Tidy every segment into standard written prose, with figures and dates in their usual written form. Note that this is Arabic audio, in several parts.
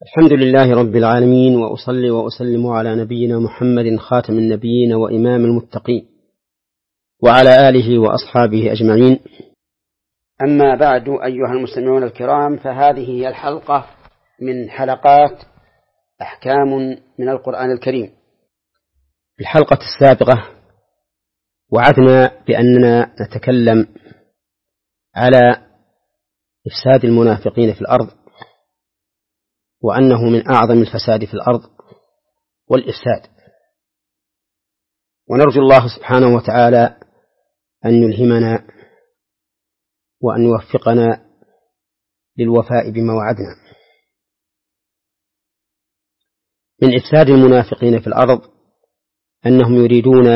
الحمد لله رب العالمين، وأصلي وأسلم على نبينا محمد خاتم النبيين وإمام المتقين وعلى آله وأصحابه أجمعين. أما بعد، أيها المستمعون الكرام، فهذه هي الحلقة من حلقات أحكام من القرآن الكريم. في الحلقة السابقة وعدنا بأننا نتكلم على إفساد المنافقين في الأرض، وأنه من أعظم الفساد في الأرض والإفساد، ونرجو الله سبحانه وتعالى أن يلهمنا وأن يوفقنا للوفاء بما وعدنا. من إفساد المنافقين في الأرض أنهم يريدون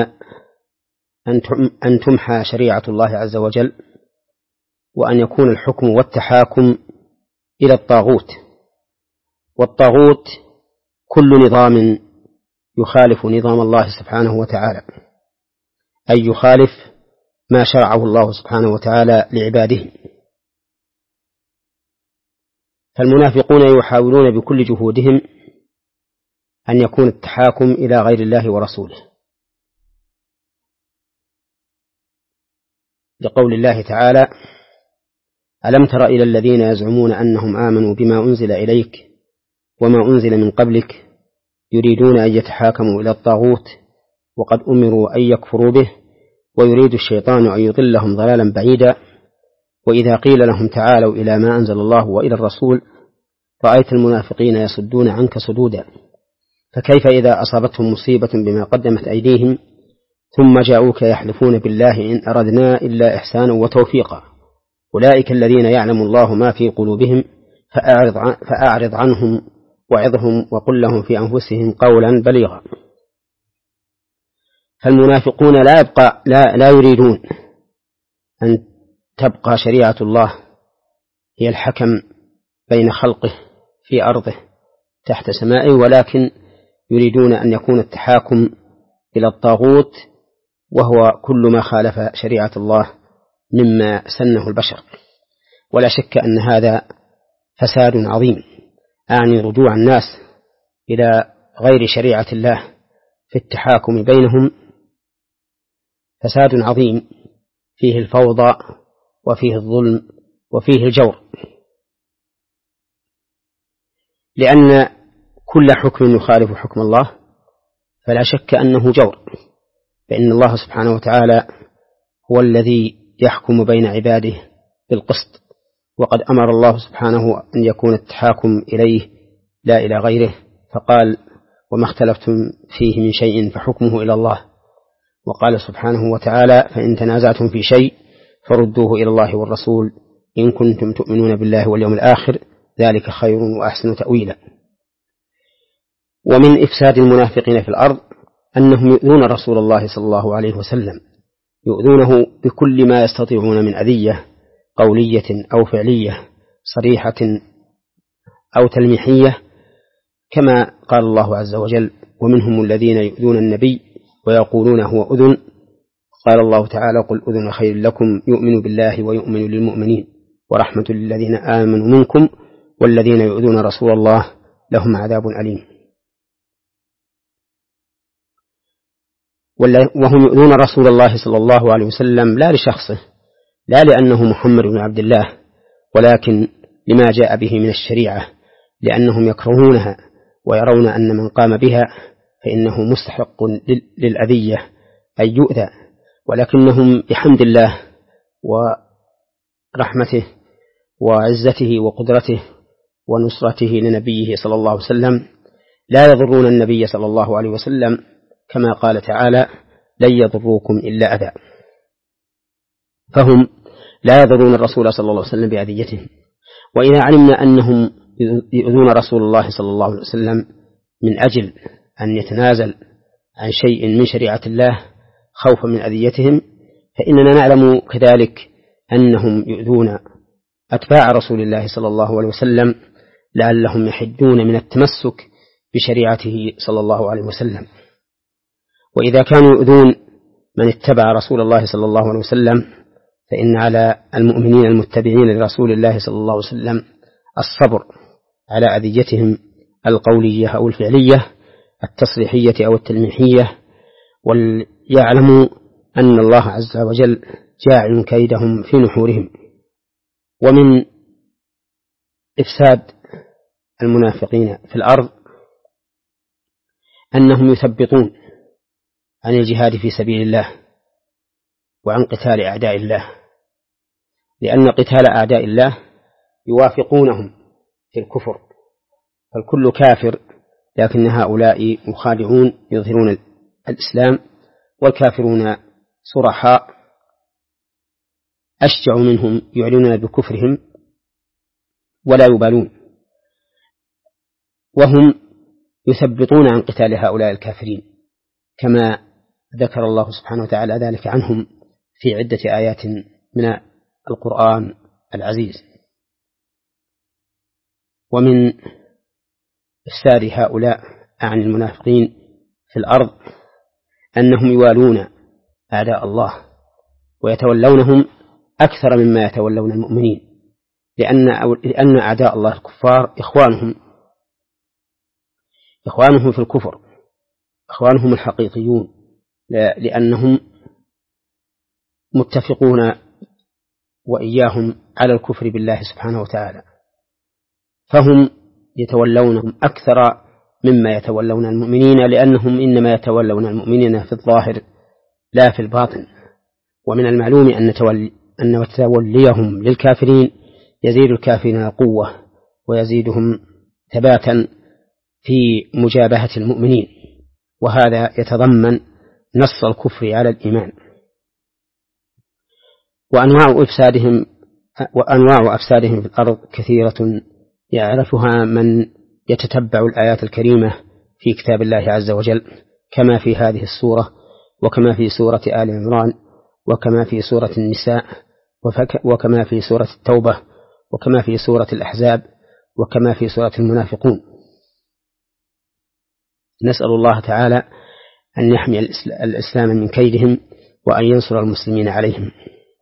أن تمحى شريعة الله عز وجل، وأن يكون الحكم والتحاكم إلى الطاغوت، والطاغوت كل نظام يخالف نظام الله سبحانه وتعالى، أي يخالف ما شرعه الله سبحانه وتعالى لعباده. فالمنافقون يحاولون بكل جهودهم أن يكون التحاكم إلى غير الله ورسوله، لقول الله تعالى: ألم تر إلى الذين يزعمون أنهم آمنوا بما أنزل إليك وما أنزل من قبلك يريدون أن يتحاكموا إلى الطاغوت وقد أمروا أن يكفروا به ويريد الشيطان أن يضلهم ضلالا بعيدا وإذا قيل لهم تعالوا إلى ما أنزل الله وإلى الرسول رأيت المنافقين يصدون عنك صدودا فكيف إذا أصابتهم مصيبة بما قدمت أيديهم ثم جاءوك يحلفون بالله إن أردنا إلا إحسانا وتوفيقا أولئك الذين يعلم الله ما في قلوبهم فأعرض عنهم وعظهم وقل لهم في أنفسهم قولا بليغا. فالمنافقون لا يريدون أن تبقى شريعة الله هي الحكم بين خلقه في أرضه تحت سمائه، ولكن يريدون أن يكون التحاكم إلى الطاغوت، وهو كل ما خالف شريعة الله مما سنه البشر. ولا شك أن هذا فساد عظيم، أعني رجوع الناس إلى غير شريعة الله في التحاكم بينهم، فساد عظيم فيه الفوضى وفيه الظلم وفيه الجور، لأن كل حكم يخالف حكم الله فلا شك أنه جور، فإن الله سبحانه وتعالى هو الذي يحكم بين عباده بالقسط، وقد أمر الله سبحانه أن يكون التحاكم إليه لا إلى غيره، فقال: وما اختلفتم فيه من شيء فحكمه إلى الله. وقال سبحانه وتعالى: فإن تنازعتم في شيء فردوه إلى الله والرسول إن كنتم تؤمنون بالله واليوم الآخر ذلك خير وأحسن تأويلا. ومن إفساد المنافقين في الأرض أنهم يؤذون رسول الله صلى الله عليه وسلم، يؤذونه بكل ما يستطيعون من أذية قولية أو فعلية صريحة أو تلميحية، كما قال الله عز وجل: ومنهم الذين يؤذون النبي ويقولون هو أذن قال الله تعالى: قل أذن خير لكم يؤمن بالله ويؤمن للمؤمنين ورحمة للذين آمنوا منكم والذين يؤذون رسول الله لهم عذاب أليم. وهم يؤذون رسول الله صلى الله عليه وسلم لا لشخصه، لا لأنه محمد بن عبد الله، ولكن لما جاء به من الشريعة، لأنهم يكرهونها ويرون أن من قام بها فإنه مستحق للأذية أن يؤذى، ولكنهم بحمد الله ورحمته وعزته وقدرته ونصرته لنبيه صلى الله عليه وسلم لا يضرون النبي صلى الله عليه وسلم، كما قال تعالى: لن يضروكم إلا أذى. فهم لا يضرون الرسول صلى الله عليه وسلم بأذيتهم. وإذا علمنا أنهم يؤذون رسول الله صلى الله عليه وسلم من أجل أن يتنازل عن شيء من شريعة الله خوفا من أذيتهم، فإننا نعلم كذلك أنهم يؤذون أتباع رسول الله صلى الله عليه وسلم لعلهم يحدون من التمسك بشريعته صلى الله عليه وسلم. وإذا كانوا يؤذون من اتبع رسول الله صلى الله عليه وسلم فإن على المؤمنين المتبعين لرسول الله صلى الله عليه وسلم الصبر على أذيتهم القولية أو الفعلية، التصريحية أو التلميحية، وليعلموا أن الله عز وجل جاعل كيدهم في نحورهم. ومن إفساد المنافقين في الأرض أنهم يثبطون عن الجهاد في سبيل الله وعن قتال أعداء الله، لأن قتال أعداء الله يوافقونهم في الكفر، فالكل كافر، لكن هؤلاء مخادعون يظهرون الإسلام، والكافرون صرحاء أشجع منهم يعلنون بكفرهم ولا يبالون، وهم يثبطون عن قتال هؤلاء الكافرين، كما ذكر الله سبحانه وتعالى ذلك عنهم في عدة آيات من القرآن العزيز. ومن إفساد هؤلاء عن المنافقين في الأرض أنهم يوالون أعداء الله ويتولونهم أكثر مما يتولون المؤمنين، لأن أعداء الله الكفار إخوانهم في الكفر، إخوانهم الحقيقيون، لأنهم متفقون وإياهم على الكفر بالله سبحانه وتعالى، فهم يتولونهم أكثر مما يتولون المؤمنين، لأنهم إنما يتولون المؤمنين في الظاهر لا في الباطن. ومن المعلوم أن توليهم للكافرين يزيد الكافرين قوة ويزيدهم ثباتا في مجابهة المؤمنين، وهذا يتضمن نص الكفر على الإيمان. وأنواع أفسادهم في الأرض كثيرة يعرفها من يتتبع الآيات الكريمة في كتاب الله عز وجل، كما في هذه السورة، وكما في سورة آل عمران، وكما في سورة النساء، وكما في سورة التوبة، وكما في سورة الأحزاب، وكما في سورة المنافقون. نسأل الله تعالى أن يحمي الإسلام من كيدهم وأن ينصر المسلمين عليهم.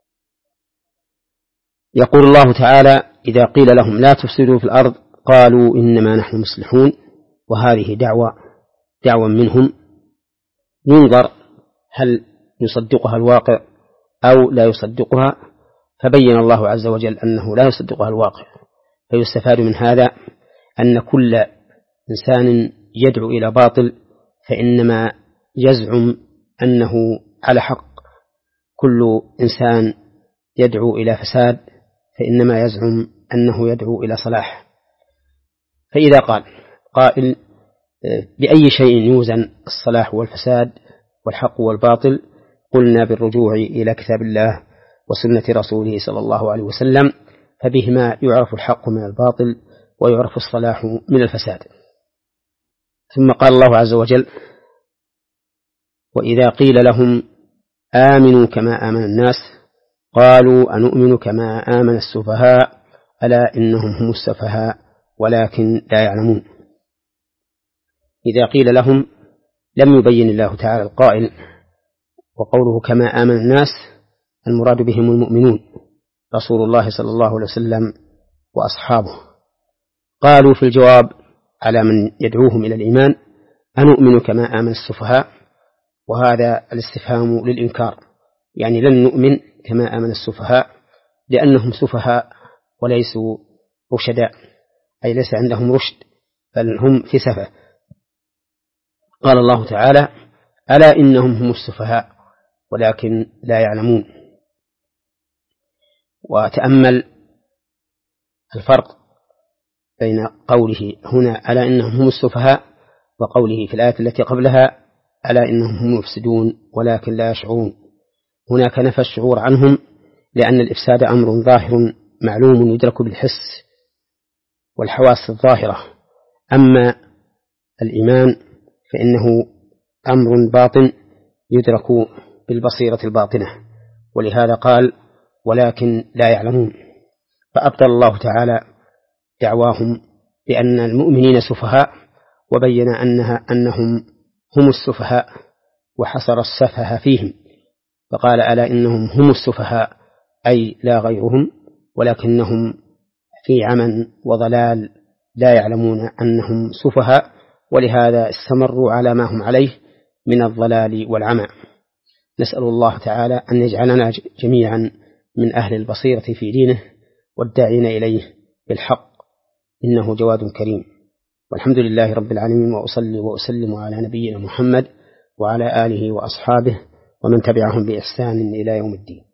يقول الله تعالى: إذا قيل لهم لا تفسدوا في الأرض قالوا إنما نحن مصلحون. وهذه دعوة منهم، ينظر هل يصدقها الواقع أو لا يصدقها، فبين الله عز وجل أنه لا يصدقها الواقع. فيستفاد من هذا أن كل إنسان يدعو إلى باطل فإنما يزعم أنه على حق، كل إنسان يدعو إلى فساد فإنما يزعم أنه يدعو إلى صلاح. فإذا قال قائل بأي شيء يوزن الصلاح والفساد والحق والباطل، قلنا بالرجوع إلى كتاب الله وسنة رسوله صلى الله عليه وسلم، فبهما يعرف الحق من الباطل ويعرف الصلاح من الفساد. ثم قال الله عز وجل: وإذا قيل لهم آمنوا كما آمن الناس قالوا أنؤمن كما آمن السفهاء ألا إنهم هم السفهاء ولكن لا يعلمون. إذا قيل لهم لم يبين الله تعالى القائل، وقوله كما آمن الناس المراد بهم المؤمنون رسول الله صلى الله عليه وسلم وأصحابه. قالوا في الجواب على من يدعوهم إلى الإيمان: أنؤمن كما آمن السفهاء، وهذا الاستفهام للإنكار، يعني لن نؤمن كما آمن السفهاء لأنهم سفهاء وليسوا رشداء، أي ليس عندهم رشد بل هم في سفه. قال الله تعالى: ألا إنهم هم السفهاء ولكن لا يعلمون. وتأمل الفرق بين قوله هنا ألا إنهم هم السفهاء وقوله في الآية التي قبلها ألا إنهم هم المفسدون ولكن لا يشعرون. هناك نفى الشعور عنهم لأن الإفساد أمر ظاهر معلوم يدرك بالحس والحواس الظاهرة، أما الإيمان فإنه أمر باطن يدرك بالبصيرة الباطنة، ولهذا قال ولكن لا يعلمون. فأبطل الله تعالى دعواهم بأن المؤمنين سفهاء، وبين أنهم هم السفهاء وحصر السفه فيهم، فقال ألا إنهم هم السفهاء أي لا غيرهم، ولكنهم في عمى وضلال لا يعلمون أنهم سفهاء، ولهذا استمروا على ما هم عليه من الضلال والعمى. نسأل الله تعالى أن يجعلنا جميعا من أهل البصيرة في دينه والداعين إليه بالحق، إنه جواد كريم. والحمد لله رب العالمين، وأصلي وأسلم على نبينا محمد وعلى آله وأصحابه ومن تبعهم بإحسان إلى يوم الدين.